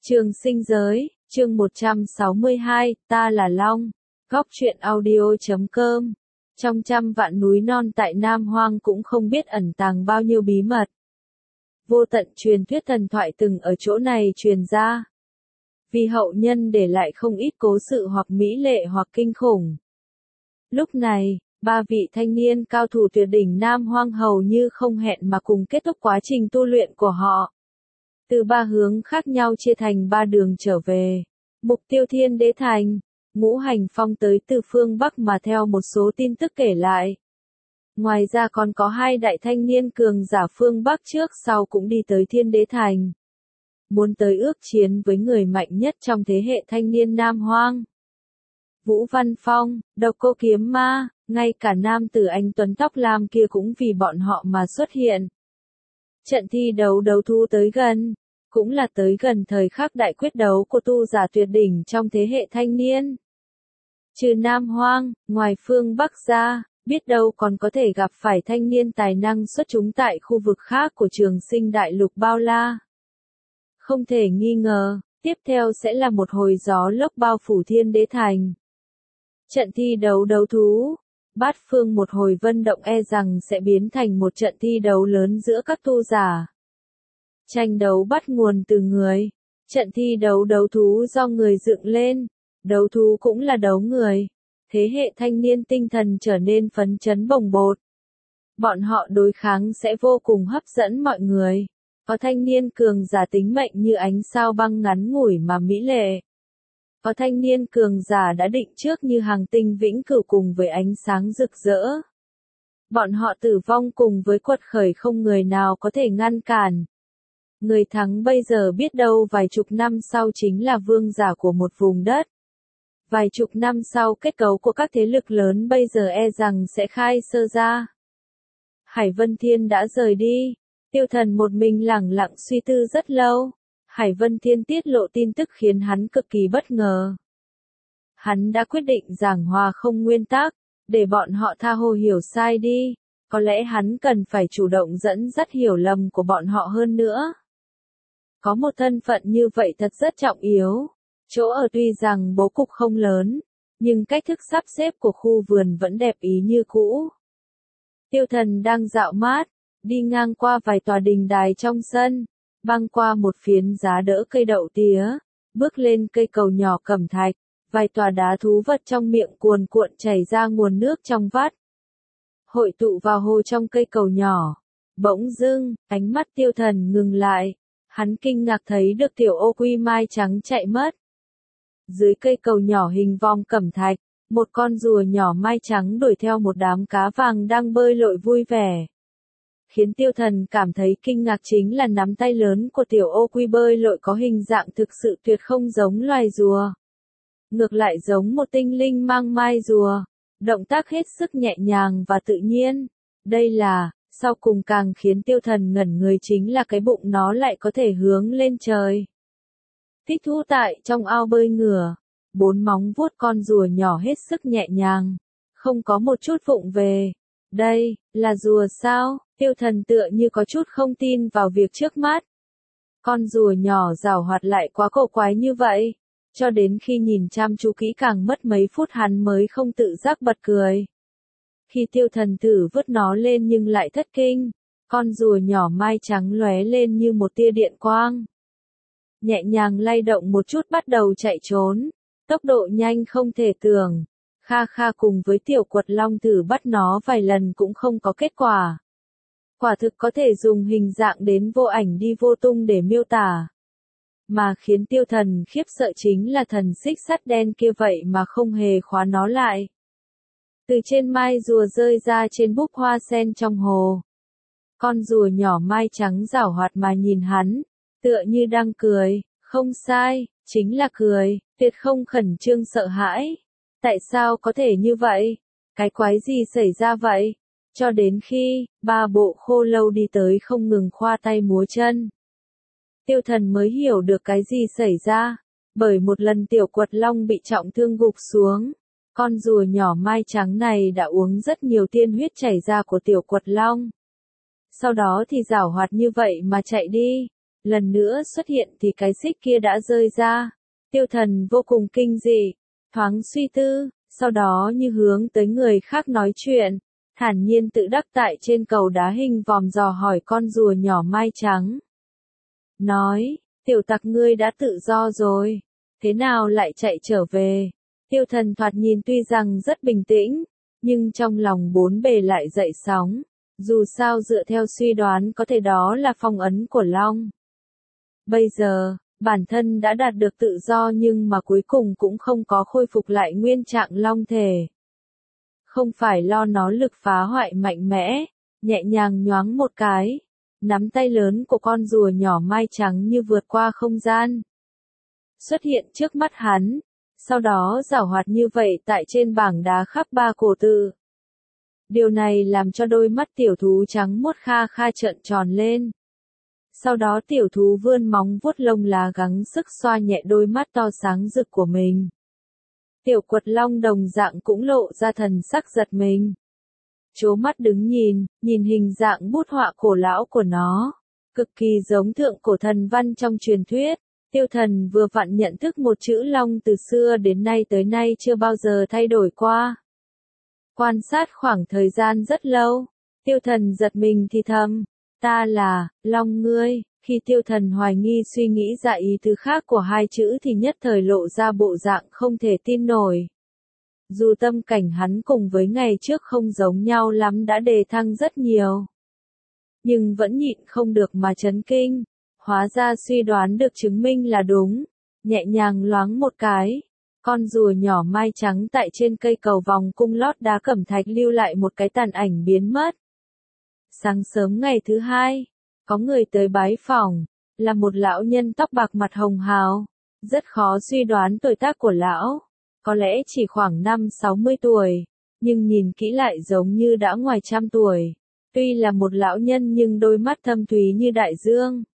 Trường sinh giới, chương 162, ta là Long. Góc truyện audio.com. Trong trăm vạn núi non tại Nam Hoang cũng không biết ẩn tàng bao nhiêu bí mật. Vô tận truyền thuyết thần thoại từng ở chỗ này truyền ra. Vì hậu nhân để lại không ít cố sự hoặc mỹ lệ hoặc kinh khủng. Lúc này, ba vị thanh niên cao thủ tuyệt đỉnh Nam Hoang hầu như không hẹn mà cùng kết thúc quá trình tu luyện của họ. Từ ba hướng khác nhau chia thành ba đường trở về. Mục tiêu Thiên Đế Thành, Ngũ Hành Phong tới từ phương Bắc mà theo một số tin tức kể lại. Ngoài ra còn có hai đại thanh niên cường giả phương Bắc trước sau cũng đi tới Thiên Đế Thành. Muốn tới ước chiến với người mạnh nhất trong thế hệ thanh niên Nam Hoang. Vũ Văn Phong, Độc Cô Kiếm Ma, ngay cả nam tử anh tuấn tóc lam kia cũng vì bọn họ mà xuất hiện. Trận thi đấu thú tới gần, cũng là tới gần thời khắc đại quyết đấu của tu giả tuyệt đỉnh trong thế hệ thanh niên. Trừ Nam Hoang, ngoài phương Bắc ra, biết đâu còn có thể gặp phải thanh niên tài năng xuất chúng tại khu vực khác của Trường Sinh Đại Lục bao la. Không thể nghi ngờ, tiếp theo sẽ là một hồi gió lốc bao phủ Thiên Đế Thành. Trận thi đấu thú, bát phương một hồi vân động e rằng sẽ biến thành một trận thi đấu lớn giữa các tu giả. Tranh đấu bắt nguồn từ người. Trận thi đấu thú do người dựng lên. Đấu thú cũng là đấu người. Thế hệ thanh niên tinh thần trở nên phấn chấn bồng bột. Bọn họ đối kháng sẽ vô cùng hấp dẫn mọi người. Có thanh niên cường giả tính mệnh như ánh sao băng ngắn ngủi mà mỹ lệ. Có thanh niên cường giả đã định trước như hàng tinh vĩnh cửu cùng với ánh sáng rực rỡ. Bọn họ tử vong cùng với quật khởi không người nào có thể ngăn cản. Người thắng bây giờ biết đâu vài chục năm sau chính là vương giả của một vùng đất. Vài chục năm sau kết cấu của các thế lực lớn bây giờ e rằng sẽ khai sơ ra. Hải Vân Thiên đã rời đi. Tiêu Thần một mình lẳng lặng suy tư rất lâu. Hải Vân Thiên tiết lộ tin tức khiến hắn cực kỳ bất ngờ. Hắn đã quyết định giảng hòa không nguyên tắc, để bọn họ tha hồ hiểu sai đi. Có lẽ hắn cần phải chủ động dẫn dắt hiểu lầm của bọn họ hơn nữa. Có một thân phận như vậy thật rất trọng yếu. Chỗ ở tuy rằng bố cục không lớn, nhưng cách thức sắp xếp của khu vườn vẫn đẹp ý như cũ. Tiêu Thần đang dạo mát, đi ngang qua vài tòa đình đài trong sân, băng qua một phiến giá đỡ cây đậu tía, bước lên cây cầu nhỏ cẩm thạch, vài tòa đá thú vật trong miệng cuồn cuộn chảy ra nguồn nước trong vắt. Hội tụ vào hồ trong cây cầu nhỏ. Bỗng dưng, ánh mắt Tiêu Thần ngừng lại. Hắn kinh ngạc thấy được tiểu ô quy mai trắng chạy mất. Dưới cây cầu nhỏ hình vòng cẩm thạch, một con rùa nhỏ mai trắng đuổi theo một đám cá vàng đang bơi lội vui vẻ. Khiến Tiêu Thần cảm thấy kinh ngạc chính là nắm tay lớn của tiểu ô quy bơi lội có hình dạng thực sự tuyệt không giống loài rùa. Ngược lại giống một tinh linh mang mai rùa. Động tác hết sức nhẹ nhàng và tự nhiên. Đây là... Sau cùng càng khiến Tiêu Thần ngẩn người chính là cái bụng nó lại có thể hướng lên trời. Thích thú tại trong ao bơi ngửa, bốn móng vuốt con rùa nhỏ hết sức nhẹ nhàng, không có một chút vụng về. Đây, là rùa sao? Tiêu Thần tựa như có chút không tin vào việc trước mắt. Con rùa nhỏ giảo hoạt lại quá cổ quái như vậy, cho đến khi nhìn chăm chú kỹ càng mất mấy phút hắn mới không tự giác bật cười. Khi Tiêu Thần thử vứt nó lên nhưng lại thất kinh, con rùa nhỏ mai trắng lóe lên như một tia điện quang. Nhẹ nhàng lay động một chút bắt đầu chạy trốn, tốc độ nhanh không thể tưởng. Kha Kha cùng với tiểu quật long thử bắt nó vài lần cũng không có kết quả. Quả thực có thể dùng hình dạng đến vô ảnh đi vô tung để miêu tả. Mà khiến Tiêu Thần khiếp sợ chính là thần xích sắt đen kia vậy mà không hề khóa nó lại. Từ trên mai rùa rơi ra trên búp hoa sen trong hồ. Con rùa nhỏ mai trắng giảo hoạt mà nhìn hắn, tựa như đang cười, không sai, chính là cười, tuyệt không khẩn trương sợ hãi. Tại sao có thể như vậy? Cái quái gì xảy ra vậy? Cho đến khi, ba bộ khô lâu đi tới không ngừng khoa tay múa chân. Tiêu Thần mới hiểu được cái gì xảy ra, bởi một lần tiểu quật long bị trọng thương gục xuống. Con rùa nhỏ mai trắng này đã uống rất nhiều tiên huyết chảy ra của tiểu quật long. Sau đó thì giảo hoạt như vậy mà chạy đi. lần nữa xuất hiện thì cái xích kia đã rơi ra. Tiêu Thần vô cùng kinh dị, thoáng suy tư, sau đó như hướng tới người khác nói chuyện, thản nhiên tự đắc tại trên cầu đá hình vòm dò hỏi con rùa nhỏ mai trắng. Nói, tiểu tặc ngươi đã tự do rồi, thế nào lại chạy trở về? Tiêu Thần thoạt nhìn tuy rằng rất bình tĩnh, nhưng trong lòng bốn bề lại dậy sóng, dù sao dựa theo suy đoán có thể đó là phong ấn của Long. Bây giờ, bản thân đã đạt được tự do nhưng mà cuối cùng cũng không có khôi phục lại nguyên trạng long thể. Không phải lo nó lực phá hoại mạnh mẽ, nhẹ nhàng nhoáng một cái, nắm tay lớn của con rùa nhỏ mai trắng như vượt qua không gian. Xuất hiện trước mắt hắn, sau đó giảo hoạt như vậy tại trên bảng đá khắc ba cổ tự. Điều này làm cho đôi mắt tiểu thú trắng muốt kha kha trợn tròn lên. Sau đó tiểu thú vươn móng vuốt lông lá gắng sức xoa nhẹ đôi mắt to sáng rực của mình. Tiểu Quật Long đồng dạng cũng lộ ra thần sắc giật mình. Chố mắt đứng nhìn hình dạng bút họa cổ lão của nó, cực kỳ giống thượng cổ thần văn trong truyền thuyết. Tiêu Thần vừa vặn nhận thức một chữ Long từ xưa đến nay tới nay chưa bao giờ thay đổi qua. Quan sát khoảng thời gian rất lâu, Tiêu Thần giật mình thì thầm, ta là Long ngươi. Khi Tiêu Thần hoài nghi suy nghĩ ra ý tứ khác của hai chữ thì nhất thời lộ ra bộ dạng không thể tin nổi. Dù tâm cảnh hắn cùng với ngày trước không giống nhau lắm đã đề thăng rất nhiều, nhưng vẫn nhịn không được mà chấn kinh. Hóa ra suy đoán được chứng minh là đúng. Nhẹ nhàng loáng một cái, con rùa nhỏ mai trắng tại trên cây cầu vòng cung lót đá cẩm thạch lưu lại một cái tàn ảnh biến mất. Sáng sớm ngày thứ hai, có người tới bái phỏng, là một lão nhân tóc bạc mặt hồng hào. Rất khó suy đoán tuổi tác của lão, có lẽ chỉ khoảng 50-60 tuổi, nhưng nhìn kỹ lại giống như đã ngoài trăm tuổi. Tuy là một lão nhân nhưng đôi mắt thâm thúy như đại dương.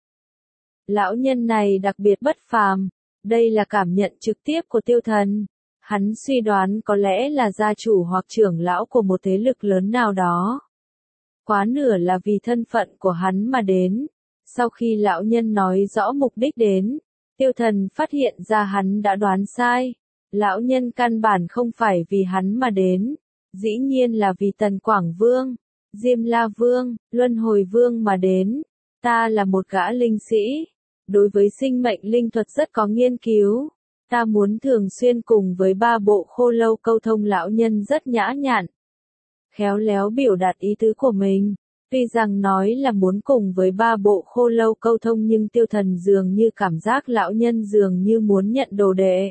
Lão nhân này đặc biệt bất phàm, đây là cảm nhận trực tiếp của Tiêu Thần. Hắn suy đoán có lẽ là gia chủ hoặc trưởng lão của một thế lực lớn nào đó. Quá nửa là vì thân phận của hắn mà đến. Sau khi lão nhân nói rõ mục đích đến, Tiêu Thần phát hiện ra hắn đã đoán sai. Lão nhân căn bản không phải vì hắn mà đến, dĩ nhiên là vì Tần Quảng Vương, Diêm La Vương, Luân Hồi Vương mà đến. Ta là một gã linh sĩ, đối với sinh mệnh linh thuật rất có nghiên cứu. Ta muốn thường xuyên cùng với ba bộ khô lâu câu thông. Lão nhân rất nhã nhặn, khéo léo biểu đạt ý tứ của mình. Tuy rằng nói là muốn cùng với ba bộ khô lâu câu thông nhưng Tiêu Thần dường như cảm giác lão nhân dường như muốn nhận đồ đệ.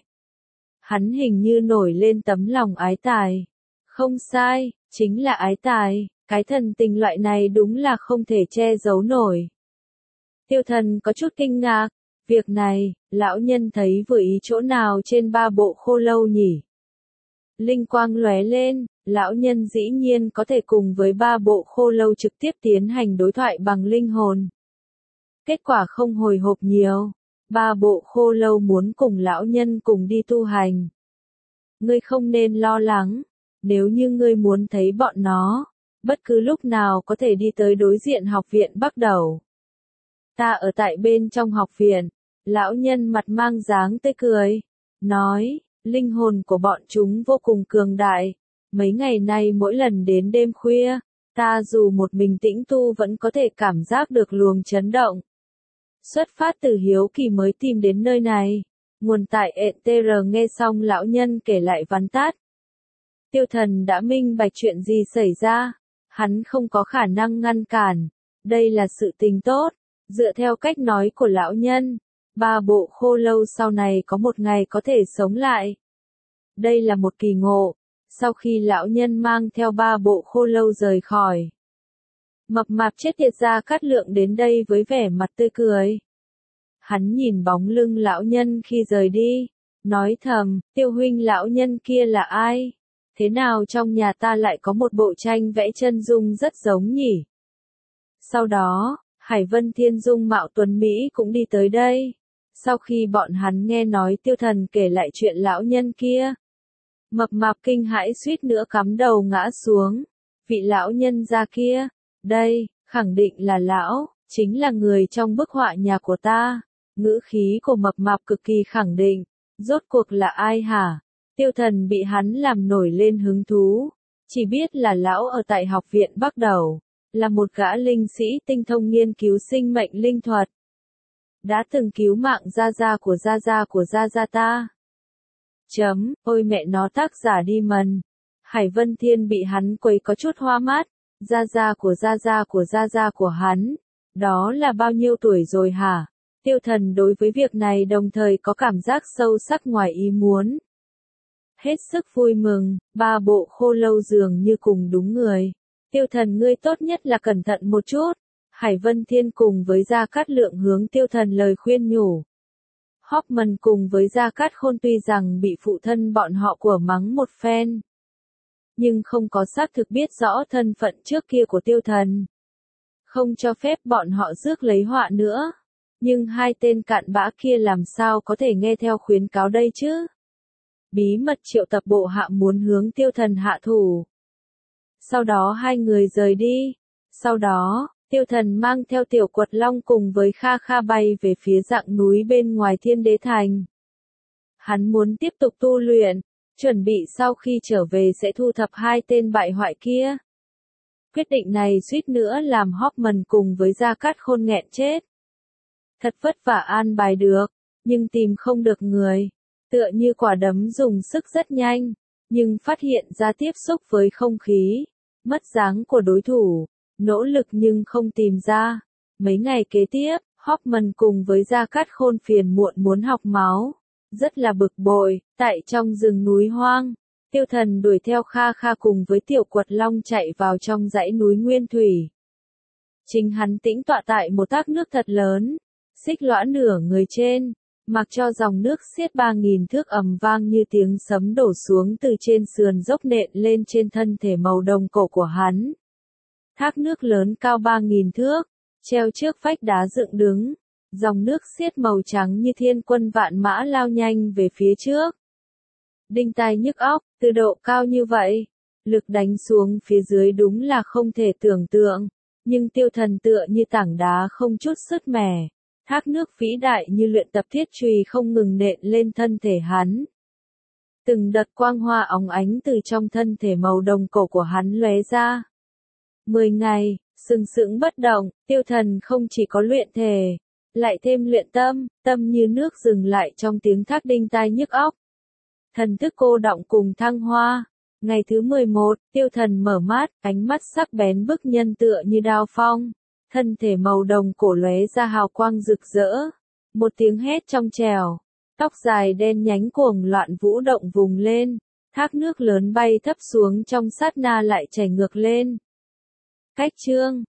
Hắn hình như nổi lên tấm lòng ái tài. Không sai, chính là ái tài, cái thần tình loại này đúng là không thể che giấu nổi. Tiêu Thần có chút kinh ngạc, việc này, lão nhân thấy vừa ý chỗ nào trên ba bộ khô lâu nhỉ? Linh quang lóe lên, lão nhân dĩ nhiên có thể cùng với ba bộ khô lâu trực tiếp tiến hành đối thoại bằng linh hồn. Kết quả không hồi hộp nhiều, ba bộ khô lâu muốn cùng lão nhân cùng đi tu hành. Ngươi không nên lo lắng, nếu như ngươi muốn thấy bọn nó, bất cứ lúc nào có thể đi tới đối diện học viện Bắc Đầu. Ta ở tại bên trong học viện. Lão nhân mặt mang dáng tươi cười, nói, linh hồn của bọn chúng vô cùng cường đại. Mấy ngày nay mỗi lần đến đêm khuya, ta dù một mình tĩnh tu vẫn có thể cảm giác được luồng chấn động. Xuất phát từ hiếu kỳ mới tìm đến nơi này. Nguồn tại ETR. Nghe xong lão nhân kể lại vắn tắt, Tiêu Thần đã minh bạch chuyện gì xảy ra. Hắn không có khả năng ngăn cản. Đây là sự tình tốt. Dựa theo cách nói của lão nhân, ba bộ khô lâu sau này có một ngày có thể sống lại. Đây là một kỳ ngộ. Sau khi lão nhân mang theo ba bộ khô lâu rời khỏi, mập mạp chết tiệt Gia Cát Lượng đến đây với vẻ mặt tươi cười. Hắn nhìn bóng lưng lão nhân khi rời đi, nói thầm, Tiêu huynh, lão nhân kia là ai? Thế nào trong nhà ta lại có một bộ tranh vẽ chân dung rất giống nhỉ? Sau đó, Hải Vân Thiên dung mạo tuấn Mỹ cũng đi tới đây. Sau khi bọn hắn nghe nói Tiêu Thần kể lại chuyện lão nhân kia, mập mạp kinh hãi suýt nữa cắm đầu ngã xuống. Vị lão nhân gia kia, đây, khẳng định là lão. Chính là người trong bức họa nhà của ta. Ngữ khí của mập mạp cực kỳ khẳng định. Rốt cuộc là ai hả? Tiêu Thần bị hắn làm nổi lên hứng thú. Chỉ biết là lão ở tại học viện Bắc Đầu. Là một gã linh sĩ tinh thông nghiên cứu sinh mệnh linh thuật. Đã từng cứu mạng gia gia ta. Ôi mẹ nó, tác giả đi mần. Hải Vân Thiên bị hắn quấy có chút hoa mắt. Gia gia của hắn. Đó là bao nhiêu tuổi rồi hả? Tiêu Thần đối với việc này đồng thời có cảm giác sâu sắc ngoài ý muốn. Hết sức vui mừng, 3 bộ khô lâu dường như cùng đúng người. Tiêu Thần, ngươi tốt nhất là cẩn thận một chút. Hải Vân Thiên cùng với Gia Cát Lượng hướng Tiêu Thần lời khuyên nhủ. Hoffman cùng với Gia Cát Khôn tuy rằng bị phụ thân bọn họ của mắng một phen, nhưng không có xác thực biết rõ thân phận trước kia của Tiêu Thần. Không cho phép bọn họ rước lấy họa nữa. Nhưng hai tên cặn bã kia làm sao có thể nghe theo khuyến cáo đây chứ? Bí mật triệu tập bộ hạ muốn hướng Tiêu Thần hạ thủ. Sau đó hai người rời đi. Sau đó, Tiêu Thần mang theo Tiểu Quật Long cùng với Kha Kha bay về phía dạng núi bên ngoài Thiên Đế Thành. Hắn muốn tiếp tục tu luyện, chuẩn bị sau khi trở về sẽ thu thập hai tên bại hoại kia. Quyết định này suýt nữa làm Hoffman cùng với Gia Cát Khôn nghẹn chết. Thật vất vả an bài được, nhưng tìm không được người. Tựa như quả đấm dùng sức rất nhanh, nhưng phát hiện ra tiếp xúc với không khí, mất dáng của đối thủ, nỗ lực nhưng không tìm ra. Mấy ngày kế tiếp, Hoffman cùng với Gia Cát Khôn phiền muộn muốn học máu, rất là bực bội. Tại trong rừng núi hoang, Tiêu Thần đuổi theo Kha Kha cùng với Tiểu Quật Long chạy vào trong dãy núi Nguyên Thủy. Chính hắn tĩnh tọa tại một thác nước thật lớn, xích lõa nửa người trên, mặc cho dòng nước xiết 3.000 thước ầm vang như tiếng sấm đổ xuống từ trên sườn dốc nện lên trên thân thể màu đồng cổ của hắn. Thác nước lớn cao 3.000 thước, treo trước vách đá dựng đứng, dòng nước xiết màu trắng như thiên quân vạn mã lao nhanh về phía trước. Đinh tai nhức óc, từ độ cao như vậy, lực đánh xuống phía dưới đúng là không thể tưởng tượng, nhưng Tiêu Thần tựa như tảng đá không chút sứt mẻ. Thác nước vĩ đại như luyện tập thiết chùy không ngừng nện lên thân thể hắn. Từng đợt quang hoa óng ánh từ trong thân thể màu đồng cổ của hắn lóe ra. 10 ngày, sừng sững bất động, Tiêu Thần không chỉ có luyện thể, lại thêm luyện tâm, tâm như nước dừng lại trong tiếng thác đinh tai nhức óc. Thần thức cô đọng cùng thăng hoa. Ngày thứ 11, Tiêu Thần mở mắt, ánh mắt sắc bén bức nhân tựa như đao phong. Thân thể màu đồng cổ lóe ra hào quang rực rỡ. Một tiếng hét trong trẻo. Tóc dài đen nhánh cuồng loạn vũ động vùng lên. Thác nước lớn bay thấp xuống trong sát na lại chảy ngược lên. Cách chương